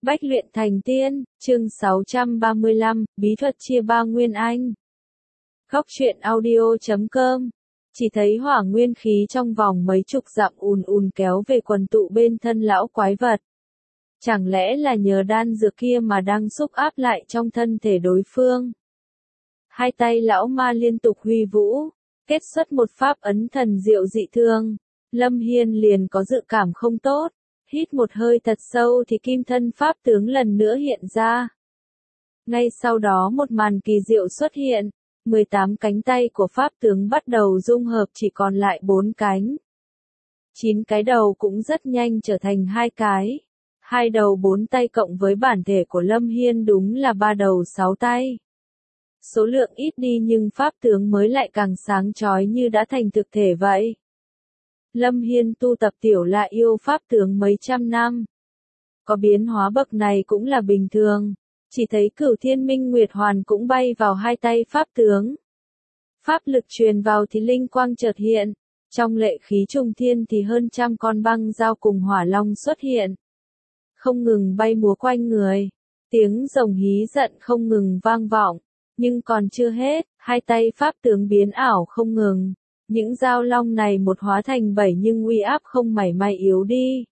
Bách luyện thành tiên, chương 635, bí thuật chia ba nguyên anh. Góc truyện audio.com. Chỉ thấy hỏa nguyên khí trong vòng mấy chục dặm ùn ùn kéo về quần tụ bên thân lão quái vật. Chẳng lẽ là nhờ đan dược kia mà đang xúc áp lại trong thân thể đối phương? Hai tay lão ma liên tục huy vũ, kết xuất một pháp ấn thần diệu dị thương. Lâm Hiên liền có dự cảm không tốt. Hít một hơi thật sâu thì kim thân pháp tướng lần nữa hiện ra. Ngay sau đó một màn kỳ diệu xuất hiện, 18 cánh tay của pháp tướng bắt đầu dung hợp chỉ còn lại 4 cánh. 9 cái đầu cũng rất nhanh trở thành 2 cái. 2 đầu 4 tay cộng với bản thể của Lâm Hiên đúng là 3 đầu 6 tay. Số lượng ít đi nhưng pháp tướng mới lại càng sáng chói như đã thành thực thể vậy. Lâm Hiên tu tập tiểu la yêu pháp tướng mấy trăm năm. Có biến hóa bậc này cũng là bình thường. Chỉ thấy Cửu Thiên Minh Nguyệt Hoàn cũng bay vào hai tay pháp tướng. Pháp lực truyền vào thì linh quang chợt hiện. Trong lệ khí trùng thiên thì hơn trăm con băng dao cùng hỏa long xuất hiện. Không ngừng bay múa quanh người. Tiếng rồng hí giận không ngừng vang vọng. Nhưng còn chưa hết, hai tay pháp tướng biến ảo không ngừng. Những dao long này một hóa thành 7 nhưng uy áp không mảy may yếu đi.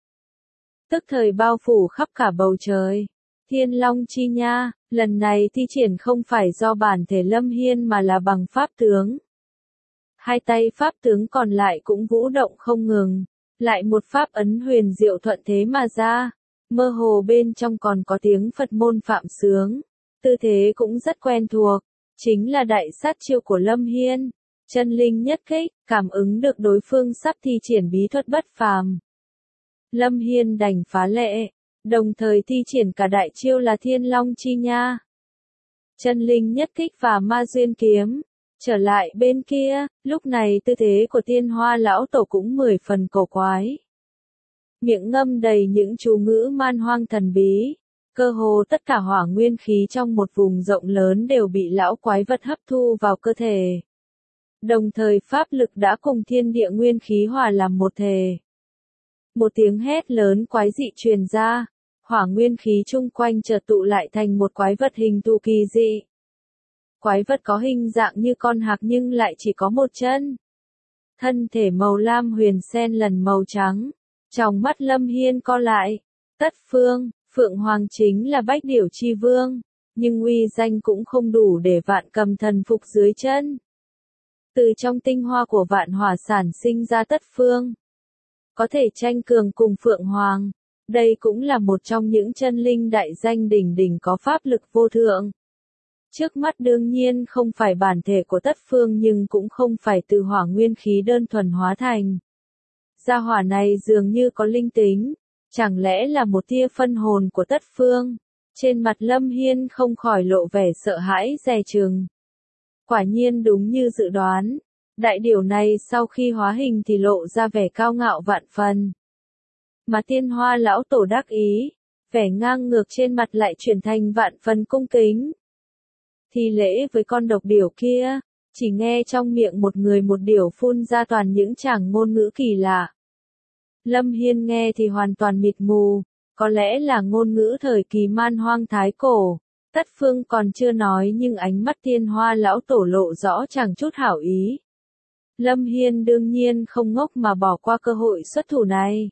Tức thời bao phủ khắp cả bầu trời. Thiên Long Chi Nha, lần này thi triển không phải do bản thể Lâm Hiên mà là bằng pháp tướng. Hai tay pháp tướng còn lại cũng vũ động không ngừng. Lại một pháp ấn huyền diệu thuận thế mà ra. Mơ hồ bên trong còn có tiếng Phật môn phạm sướng. Tư thế cũng rất quen thuộc. Chính là đại sát chiêu của Lâm Hiên. Chân linh nhất kích, cảm ứng được đối phương sắp thi triển bí thuật bất phàm. Lâm Hiên đành phá lệ, đồng thời thi triển cả đại chiêu là Thiên Long Chi Nha. Chân linh nhất kích và ma duyên kiếm. Trở lại bên kia, lúc này tư thế của Tiên Hoa lão tổ cũng 10 phần cổ quái. Miệng ngâm đầy những chú ngữ man hoang thần bí. Cơ hồ tất cả hỏa nguyên khí trong một vùng rộng lớn đều bị lão quái vật hấp thu vào cơ thể. Đồng thời pháp lực đã cùng thiên địa nguyên khí hòa làm một thể. Một tiếng hét lớn quái dị truyền ra, hỏa nguyên khí chung quanh chợt tụ lại thành một quái vật hình thù kỳ dị. Quái vật có hình dạng như con hạc nhưng lại chỉ có một chân. Thân thể màu lam huyền xen lần màu trắng, trong mắt Lâm Hiên co lại. Tất Phương, Phượng Hoàng chính là Bách Điểu Chi Vương, nhưng uy danh cũng không đủ để Vạn Cầm thần phục dưới chân. Từ trong tinh hoa của Vạn Hỏa sản sinh ra Tất Phương. Có thể tranh cường cùng Phượng Hoàng. Đây cũng là một trong những chân linh đại danh đỉnh đỉnh có pháp lực vô thượng. Trước mắt đương nhiên không phải bản thể của Tất Phương nhưng cũng không phải từ hỏa nguyên khí đơn thuần hóa thành. Gia hỏa này dường như có linh tính. Chẳng lẽ là một tia phân hồn của Tất Phương? Trên mặt Lâm Hiên không khỏi lộ vẻ sợ hãi dè chừng. Quả nhiên đúng như dự đoán, đại điểu này sau khi hóa hình thì lộ ra vẻ cao ngạo vạn phần. Mà Tiên Hoa lão tổ đắc ý, vẻ ngang ngược trên mặt lại chuyển thành vạn phần cung kính. Thi lễ với con độc điểu kia, chỉ nghe trong miệng một người một điểu phun ra toàn những tràng ngôn ngữ kỳ lạ. Lâm Hiên nghe thì hoàn toàn mịt mù, có lẽ là ngôn ngữ thời kỳ man hoang thái cổ. Tất Phương còn chưa nói nhưng ánh mắt Tiên Hoa lão tổ lộ rõ chẳng chút hảo ý. Lâm Hiên đương nhiên không ngốc mà bỏ qua cơ hội xuất thủ này.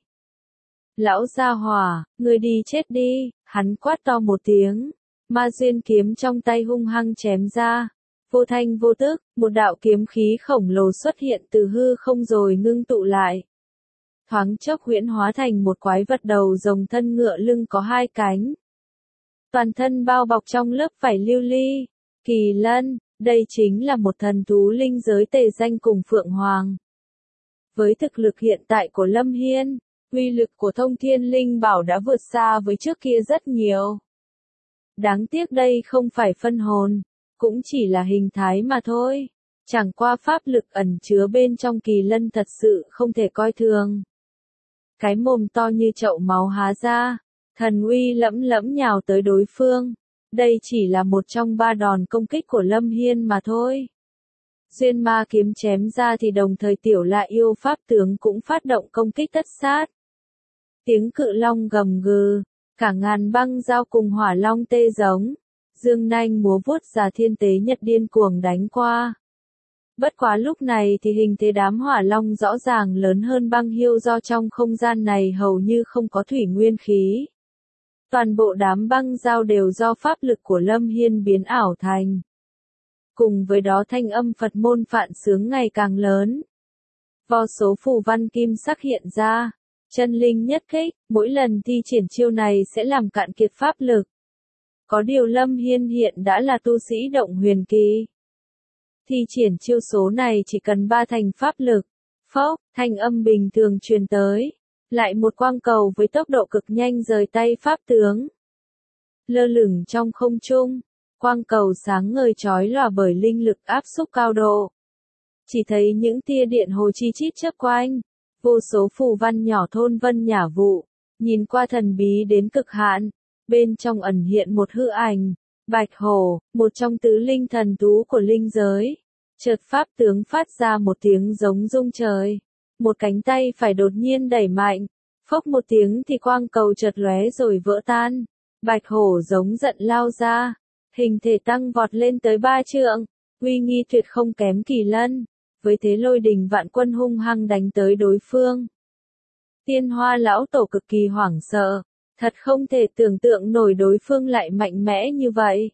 Lão gia hỏa, người đi chết đi, hắn quát to một tiếng. Ma duyên kiếm trong tay hung hăng chém ra. Vô thanh vô tức, một đạo kiếm khí khổng lồ xuất hiện từ hư không rồi ngưng tụ lại. Thoáng chốc huyễn hóa thành một quái vật đầu rồng thân ngựa lưng có 2 cánh. Toàn thân bao bọc trong lớp vảy lưu ly. Kỳ lân, đây chính là một thần thú linh giới tề danh cùng Phượng Hoàng. Với thực lực hiện tại của Lâm Hiên, uy lực của Thông Thiên Linh Bảo đã vượt xa với trước kia rất nhiều. Đáng tiếc đây không phải phân hồn, cũng chỉ là hình thái mà thôi. Chẳng qua pháp lực ẩn chứa bên trong kỳ lân thật sự không thể coi thường. Cái mồm to như chậu máu há ra, thần uy lẫm lẫm nhào tới đối phương. Đây chỉ là một trong 3 đòn công kích của Lâm Hiên mà thôi. Duyên ma kiếm chém ra thì đồng thời tiểu la yêu pháp tướng cũng phát động công kích tất sát. Tiếng cự long gầm gừ, Cả ngàn băng dao cùng hỏa long tê giống, dương nanh múa vuốt già thiên tế nhật điên cuồng đánh qua. Bất quá lúc này thì hình thế đám hỏa long rõ ràng lớn hơn băng hiêu do trong không gian này hầu như không có thủy nguyên khí. Toàn bộ đám băng dao đều do pháp lực của Lâm Hiên biến ảo thành. Cùng với đó thanh âm Phật môn phạn sướng ngày càng lớn. Vô số phù văn kim sắc hiện ra, chân linh nhất kích, mỗi lần thi triển chiêu này sẽ làm cạn kiệt pháp lực. Có điều Lâm Hiên hiện đã là tu sĩ động huyền kỳ. Thi triển chiêu số này chỉ cần 3 thành pháp lực. Phốc, thanh âm bình thường truyền tới. Lại một quang cầu với tốc độ cực nhanh rời tay pháp tướng. Lơ lửng trong không trung, quang cầu sáng ngời chói lòa bởi linh lực áp xúc cao độ. Chỉ thấy những tia điện hồ chi chít chớp quanh, vô số phù văn nhỏ thôn vân nhả vụ, nhìn qua thần bí đến cực hạn, bên trong ẩn hiện một hư ảnh, Bạch Hổ, một trong tứ linh thần thú của linh giới. Chợt pháp tướng phát ra một tiếng giống rung trời, một cánh tay phải đột nhiên đẩy mạnh, phốc một tiếng thì quang cầu chợt lóe rồi vỡ tan. Bạch Hổ giống giận lao ra, hình thể tăng vọt lên tới 3 trượng, uy nghi tuyệt không kém Kỳ Lân, với thế lôi đình vạn quân hung hăng đánh tới đối phương. Tiên Hoa lão tổ cực kỳ hoảng sợ, thật không thể tưởng tượng nổi đối phương lại mạnh mẽ như vậy.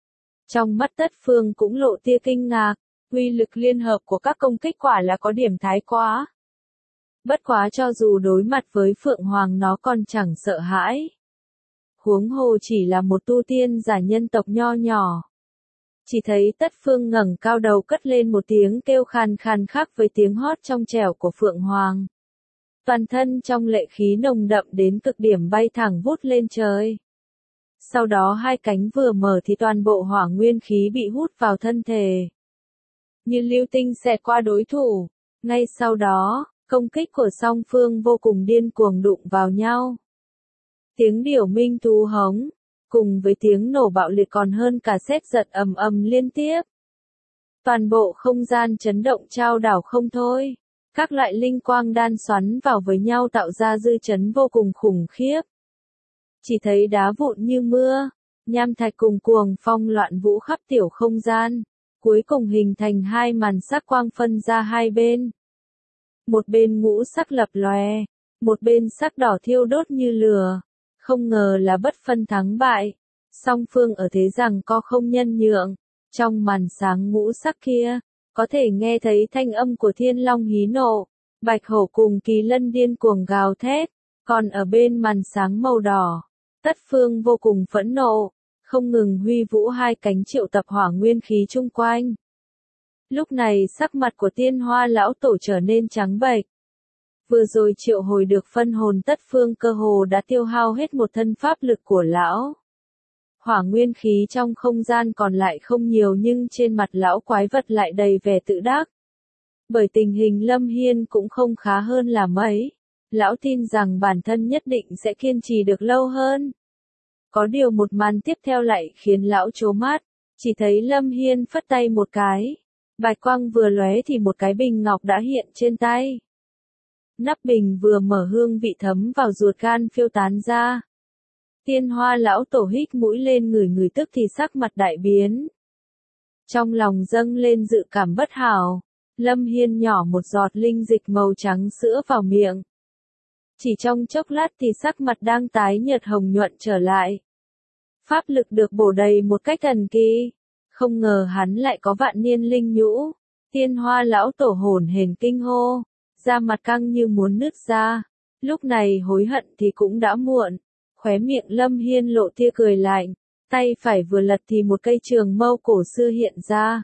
Trong mắt Tất Phương cũng lộ tia kinh ngạc, uy lực liên hợp của các công kích quả là có điểm thái quá. Bất quá cho dù đối mặt với Phượng Hoàng nó còn chẳng sợ hãi. Huống hồ chỉ là một tu tiên giả nhân tộc nho nhỏ. Chỉ thấy Tất Phương ngẩng cao đầu cất lên một tiếng kêu khàn khàn khác với tiếng hót trong trẻo của Phượng Hoàng. Toàn thân trong lệ khí nồng đậm đến cực điểm bay thẳng vút lên trời. Sau đó hai cánh vừa mở thì toàn bộ hỏa nguyên khí bị hút vào thân thể. Như lưu tinh xẹt qua đối thủ. Ngay sau đó, công kích của song phương vô cùng điên cuồng đụng vào nhau. Tiếng điểu minh thú hống, cùng với tiếng nổ bạo liệt còn hơn cả sét giật ầm ầm liên tiếp. Toàn bộ không gian chấn động chao đảo không thôi. Các loại linh quang đan xoắn vào với nhau tạo ra dư chấn vô cùng khủng khiếp. Chỉ thấy đá vụn như mưa, nham thạch cùng cuồng phong loạn vũ khắp tiểu không gian, cuối cùng hình thành hai màn sắc quang phân ra hai bên. Một bên ngũ sắc lập lòe, một bên sắc đỏ thiêu đốt như lửa. Không ngờ là bất phân thắng bại, song phương ở thế rằng co không nhân nhượng. Trong màn sáng ngũ sắc kia, có thể nghe thấy thanh âm của Thiên Long hí nộ, Bạch Hổ cùng Kỳ Lân điên cuồng gào thét, còn ở bên màn sáng màu đỏ, Tất Phương vô cùng phẫn nộ, không ngừng huy vũ hai cánh triệu tập hỏa nguyên khí chung quanh. Lúc này sắc mặt của Tiên Hoa lão tổ trở nên trắng bệch. Vừa rồi triệu hồi được phân hồn Tất Phương cơ hồ đã tiêu hao hết một thân pháp lực của lão. Hỏa nguyên khí trong không gian còn lại không nhiều nhưng trên mặt lão quái vật lại đầy vẻ tự đắc. Bởi tình hình Lâm Hiên cũng không khá hơn là mấy. Lão tin rằng bản thân nhất định sẽ kiên trì được lâu hơn. Có điều một màn tiếp theo lại khiến lão trố mắt. Chỉ thấy Lâm Hiên phất tay một cái. Bạch quang vừa lóe thì một cái bình ngọc đã hiện trên tay. Nắp bình vừa mở hương vị thấm vào ruột gan phiêu tán ra. Tiên Hoa lão tổ hít mũi lên ngửi tức thì sắc mặt đại biến. Trong lòng dâng lên dự cảm bất hảo, Lâm Hiên nhỏ một giọt linh dịch màu trắng sữa vào miệng. Chỉ trong chốc lát thì sắc mặt đang tái nhợt hồng nhuận trở lại. Pháp lực được bổ đầy một cách thần kỳ. Không ngờ hắn lại có vạn niên linh nhũ. Tiên Hoa lão tổ hổn hển kinh hô, da mặt căng như muốn nứt ra. Lúc này hối hận thì cũng đã muộn. Khóe miệng Lâm Hiên lộ tia cười lạnh, tay phải vừa lật thì một cây trường mâu cổ xưa hiện ra.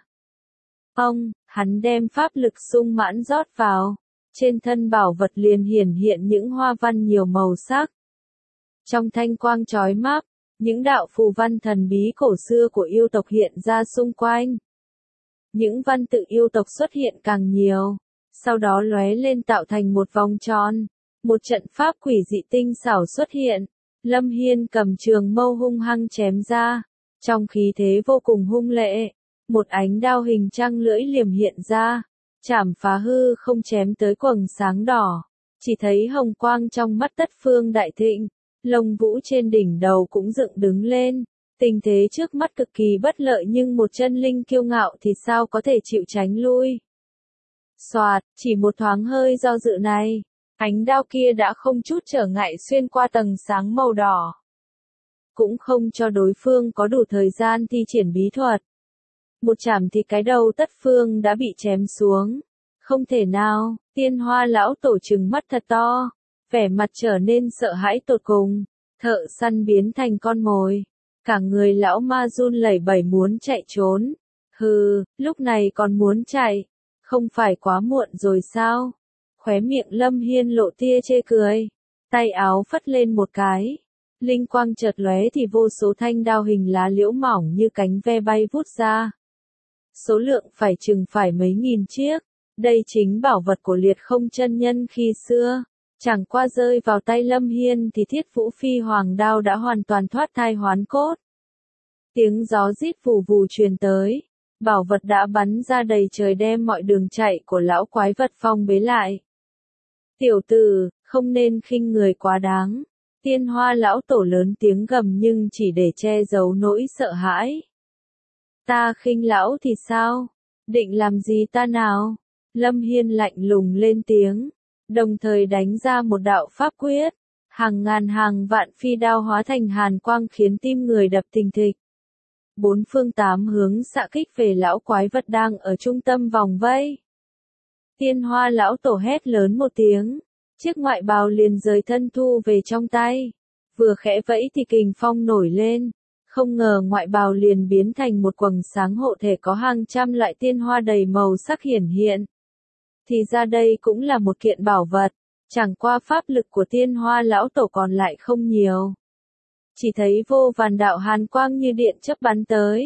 Hắn đem pháp lực sung mãn rót vào, trên thân bảo vật liền hiển hiện những hoa văn nhiều màu sắc. Trong thanh quang chói mắt, những đạo phù văn thần bí cổ xưa của yêu tộc hiện ra xung quanh. Những văn tự yêu tộc xuất hiện càng nhiều, sau đó lóe lên tạo thành một vòng tròn, một trận pháp quỷ dị tinh xảo xuất hiện. Lâm Hiên cầm trường mâu hung hăng chém ra, trong khí thế vô cùng hung lệ, một ánh đao hình trăng lưỡi liềm hiện ra, chảm phá hư không chém tới quầng sáng đỏ, chỉ thấy hồng quang trong mắt Tất Phương đại thịnh, lông vũ trên đỉnh đầu cũng dựng đứng lên. Tình thế trước mắt cực kỳ bất lợi nhưng một chân linh kiêu ngạo thì sao có thể chịu tránh lui. Soạt, chỉ một thoáng hơi do dự này, ánh đao kia đã không chút trở ngại xuyên qua tầng sáng màu đỏ. Cũng không cho đối phương có đủ thời gian thi triển bí thuật. Một chảm thì cái đầu Tất Phương đã bị chém xuống. Không thể nào, Tiên Hoa lão tổ trừng mắt thật to, vẻ mặt trở nên sợ hãi tột cùng, thợ săn biến thành con mồi. Cả người lão ma run lẩy bẩy muốn chạy trốn. Hừ, lúc này còn muốn chạy, không phải quá muộn rồi sao? Khóe miệng Lâm Hiên lộ tia chê cười, tay áo phất lên một cái. Linh quang chợt lóe thì vô số thanh đao hình lá liễu mỏng như cánh ve bay vút ra. Số lượng phải chừng phải mấy nghìn chiếc. Đây chính bảo vật của Liệt Không chân nhân khi xưa. Chẳng qua rơi vào tay Lâm Hiên thì Thiết Vũ Phi Hoàng đao đã hoàn toàn thoát thai hoán cốt. Tiếng gió rít vù vù truyền tới. Bảo vật đã bắn ra đầy trời đem mọi đường chạy của lão quái vật phong bế lại. Tiểu tử, không nên khinh người quá đáng. Tiên Hoa lão tổ lớn tiếng gầm nhưng chỉ để che giấu nỗi sợ hãi. Ta khinh lão thì sao? Định làm gì ta nào? Lâm Hiên lạnh lùng lên tiếng, đồng thời đánh ra một đạo pháp quyết. Hàng ngàn hàng vạn phi đao hóa thành hàn quang khiến tim người đập thình thịch. Bốn phương tám hướng xạ kích về lão quái vật đang ở trung tâm vòng vây. Tiên Hoa lão tổ hét lớn một tiếng, chiếc ngoại bào liền rời thân thu về trong tay. Vừa khẽ vẫy thì kình phong nổi lên, không ngờ ngoại bào liền biến thành một quầng sáng hộ thể có hàng trăm loại tiên hoa đầy màu sắc hiển hiện. Thì ra đây cũng là một kiện bảo vật, chẳng qua pháp lực của Tiên Hoa lão tổ còn lại không nhiều. Chỉ thấy vô vàn đạo hàn quang như điện chớp bắn tới.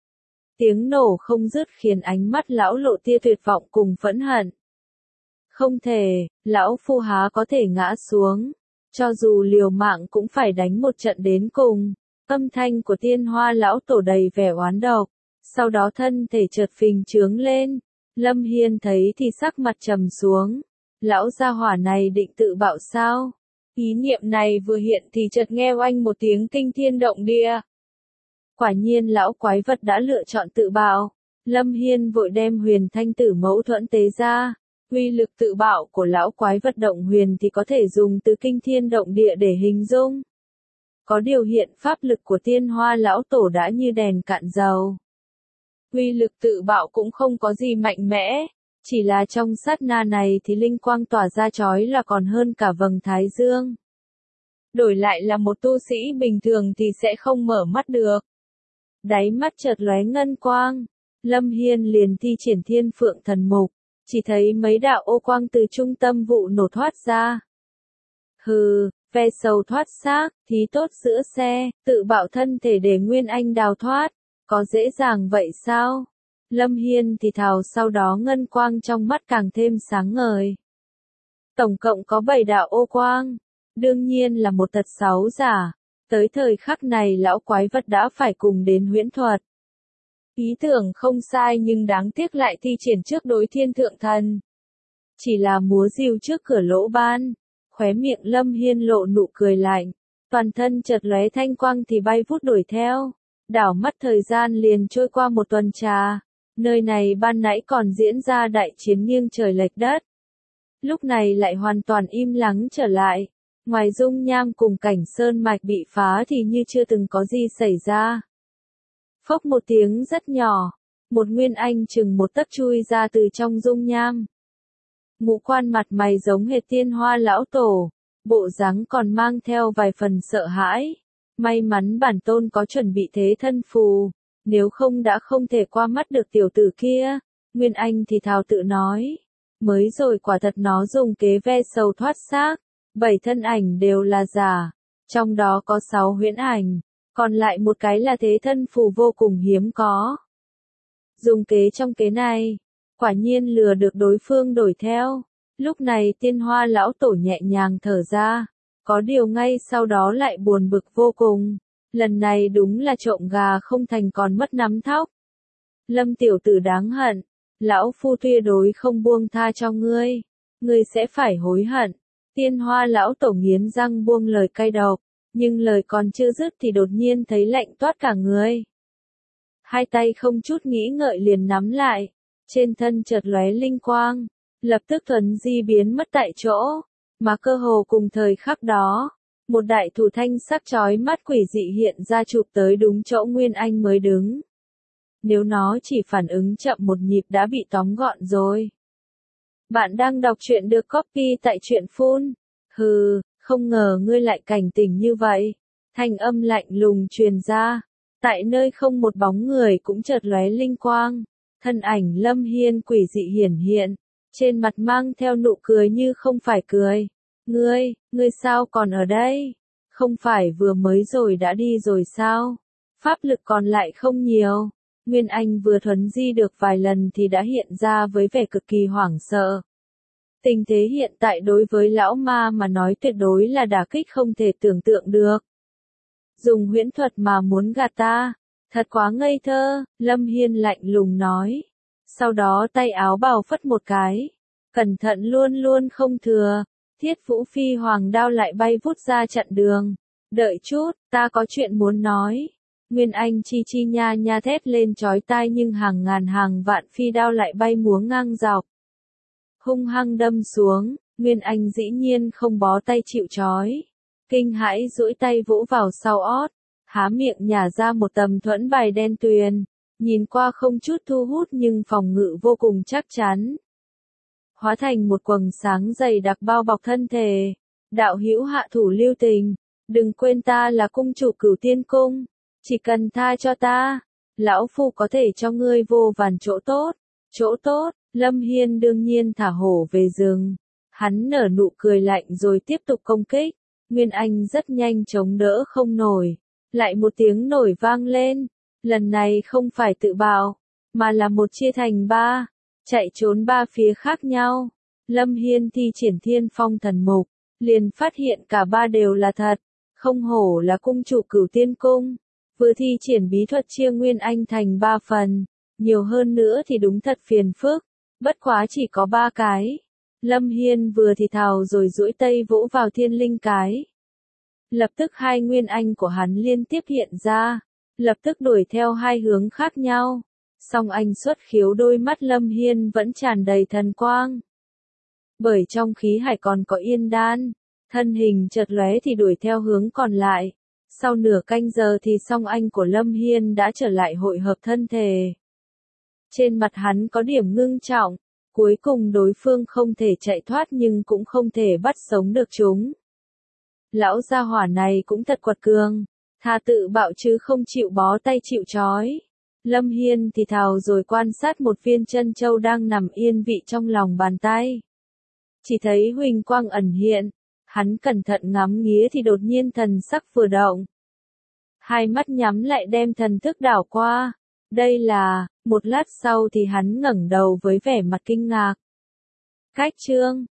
Tiếng nổ không dứt khiến ánh mắt lão lộ tia tuyệt vọng cùng phẫn hận. Không thể, lão phu há có thể ngã xuống, cho dù liều mạng cũng phải đánh một trận đến cùng. Âm thanh của Tiên Hoa lão tổ đầy vẻ oán độc, sau đó thân thể chợt phình trướng lên. Lâm Hiên thấy thì sắc mặt trầm xuống. Lão gia hỏa này định tự bạo sao? Ý niệm này vừa hiện thì chợt nghe oanh một tiếng kinh thiên động địa. Quả nhiên lão quái vật đã lựa chọn tự bạo. Lâm Hiên vội đem Huyền Thanh Tử Mẫu Thuẫn tế ra. Uy lực tự bạo của lão quái vật động huyền thì có thể dùng từ kinh thiên động địa để hình dung. Có điều hiện pháp lực của Tiên Hoa lão tổ đã như đèn cạn dầu. Uy lực tự bạo cũng không có gì mạnh mẽ, chỉ là trong sát na này thì linh quang tỏa ra chói là còn hơn cả vầng thái dương. Đổi lại là một tu sĩ bình thường thì sẽ không mở mắt được. Đáy mắt chợt lóe ngân quang, Lâm Hiên liền thi triển Thiên Phượng Thần Mục, chỉ thấy mấy đạo ô quang từ trung tâm vụ nổ thoát ra. Hừ, ve sầu thoát xác, thí tốt giữa xe, tự bạo thân thể để Nguyên Anh đào thoát. Có dễ dàng vậy sao? Lâm Hiên thì thào, sau đó ngân quang trong mắt càng thêm sáng ngời. Tổng cộng có 7 đạo ô quang. Đương nhiên là một thật 6 giả. Tới thời khắc này lão quái vật đã phải cùng đến huyễn thuật. Ý tưởng không sai nhưng đáng tiếc lại thi triển trước đối Thiên Thượng Thần. Chỉ là múa rìu trước cửa lỗ ban. Khóe miệng Lâm Hiên lộ nụ cười lạnh. Toàn thân chợt lóe thanh quang thì bay vút đuổi theo. Đảo mắt thời gian liền trôi qua một tuần trà. Nơi này ban nãy còn diễn ra đại chiến nghiêng trời lệch đất. Lúc này lại hoàn toàn im lắng trở lại. Ngoài dung nham cùng cảnh sơn mạch bị phá thì như chưa từng có gì xảy ra. Phốc một tiếng rất nhỏ. Một nguyên anh chừng một tấc chui ra từ trong dung nham. Ngũ quan mặt mày giống hệt Tiên Hoa lão tổ. Bộ dáng còn mang theo vài phần sợ hãi. May mắn bản tôn có chuẩn bị thế thân phù, nếu không đã không thể qua mắt được tiểu tử kia. Nguyên Anh thì thào tự nói, mới rồi quả thật nó dùng kế ve sầu thoát xác, 7 thân ảnh đều là giả, trong đó có 6 huyễn ảnh, còn lại một cái là thế thân phù vô cùng hiếm có. Dùng kế trong kế này, quả nhiên lừa được đối phương đổi theo. Lúc này Tiên Hoa lão tổ nhẹ nhàng thở ra. Có điều ngay sau đó lại buồn bực vô cùng. Lần này đúng là trộm gà không thành còn mất nắm thóc. Lâm tiểu tử đáng hận. Lão phu tuyệt đối không buông tha cho ngươi. Ngươi sẽ phải hối hận. Tiên Hoa lão tổ nghiến răng buông lời cay độc. nhưng lời còn chưa dứt thì đột nhiên thấy lạnh toát cả người. Hai tay không chút nghĩ ngợi liền nắm lại, trên thân chợt lóe linh quang, lập tức thuấn di biến mất tại chỗ, mà cơ hồ cùng thời khắc đó, một đại thủ thanh sắc chói mắt quỷ dị hiện ra chụp tới đúng chỗ Nguyên Anh mới đứng. Nếu nó chỉ phản ứng chậm một nhịp đã bị tóm gọn rồi. Bạn đang đọc truyện được copy tại truyện phun. Hừ, không ngờ ngươi lại cảnh tỉnh như vậy. Thanh âm lạnh lùng truyền ra. Tại nơi không một bóng người cũng chợt lóe linh quang. Thân ảnh Lâm Hiên quỷ dị hiển hiện. Trên mặt mang theo nụ cười như không phải cười. Ngươi sao còn ở đây? Không phải vừa mới rồi đã đi rồi sao? Pháp lực còn lại không nhiều. Nguyên Anh vừa thuấn di được vài lần thì đã hiện ra với vẻ cực kỳ hoảng sợ. Tình thế hiện tại đối với lão ma mà nói tuyệt đối là đả kích không thể tưởng tượng được. Dùng huyễn thuật mà muốn gạt ta, thật quá ngây thơ, Lâm Hiên lạnh lùng nói. Sau đó tay áo bào phất một cái, cẩn thận luôn luôn không thừa, Thiết Vũ Phi Hoàng đao lại bay vút ra chặn đường. Đợi chút, ta có chuyện muốn nói. Nguyên Anh chi chi nha nha thét lên chói tai nhưng hàng ngàn hàng vạn phi đao lại bay múa ngang dọc. Hung hăng đâm xuống, Nguyên Anh dĩ nhiên không bó tay chịu trói. Kinh hãi duỗi tay vỗ vào sau ót, há miệng nhả ra một tấm thuẫn bài đen tuyền, nhìn qua không chút thu hút nhưng phòng ngự vô cùng chắc chắn. Hóa thành một quầng sáng dày đặc bao bọc thân thể. Đạo hữu hạ thủ lưu tình, đừng quên ta là cung chủ Cửu Tiên Cung. Chỉ cần tha cho ta, lão phu có thể cho ngươi vô vàn chỗ tốt. Chỗ tốt, Lâm Hiên đương nhiên thả hổ về rừng. Hắn nở nụ cười lạnh rồi tiếp tục công kích. Nguyên Anh rất nhanh chống đỡ không nổi. Lại một tiếng nổi vang lên. Lần này không phải tự bạo, mà là một chia thành ba. Chạy trốn ba phía khác nhau. Lâm Hiên thi triển Thiên Phong Thần Mục, liền phát hiện cả ba đều là thật. Không hổ là cung chủ Cửu Tiên Cung. Vừa thi triển bí thuật chia Nguyên Anh thành 3 phần, nhiều hơn nữa thì đúng thật phiền phức, bất quá chỉ có 3 cái. Lâm Hiên vừa thì thào rồi duỗi tay vỗ vào thiên linh cái. Lập tức hai Nguyên Anh của hắn liên tiếp hiện ra, lập tức đuổi theo hai hướng khác nhau. Song anh xuất khiếu đôi mắt Lâm Hiên vẫn tràn đầy thần quang. Bởi trong khí hải còn có yên đan, thân hình chợt lóe thì đuổi theo hướng còn lại. Sau nửa canh giờ thì song anh của Lâm Hiên đã trở lại hội hợp thân thể. Trên mặt hắn có điểm ngưng trọng, cuối cùng đối phương không thể chạy thoát nhưng cũng không thể bắt sống được chúng. Lão gia hỏa này cũng thật quật cường, thà tự bạo chứ không chịu bó tay chịu trói. Lâm Hiên thì thào rồi quan sát một viên chân châu đang nằm yên vị trong lòng bàn tay. Chỉ thấy huỳnh quang ẩn hiện. Hắn cẩn thận ngắm nghía thì đột nhiên thần sắc vừa động. Hai mắt nhắm lại đem thần thức đảo qua. Đây là, một lát sau thì hắn ngẩng đầu với vẻ mặt kinh ngạc. Cách chương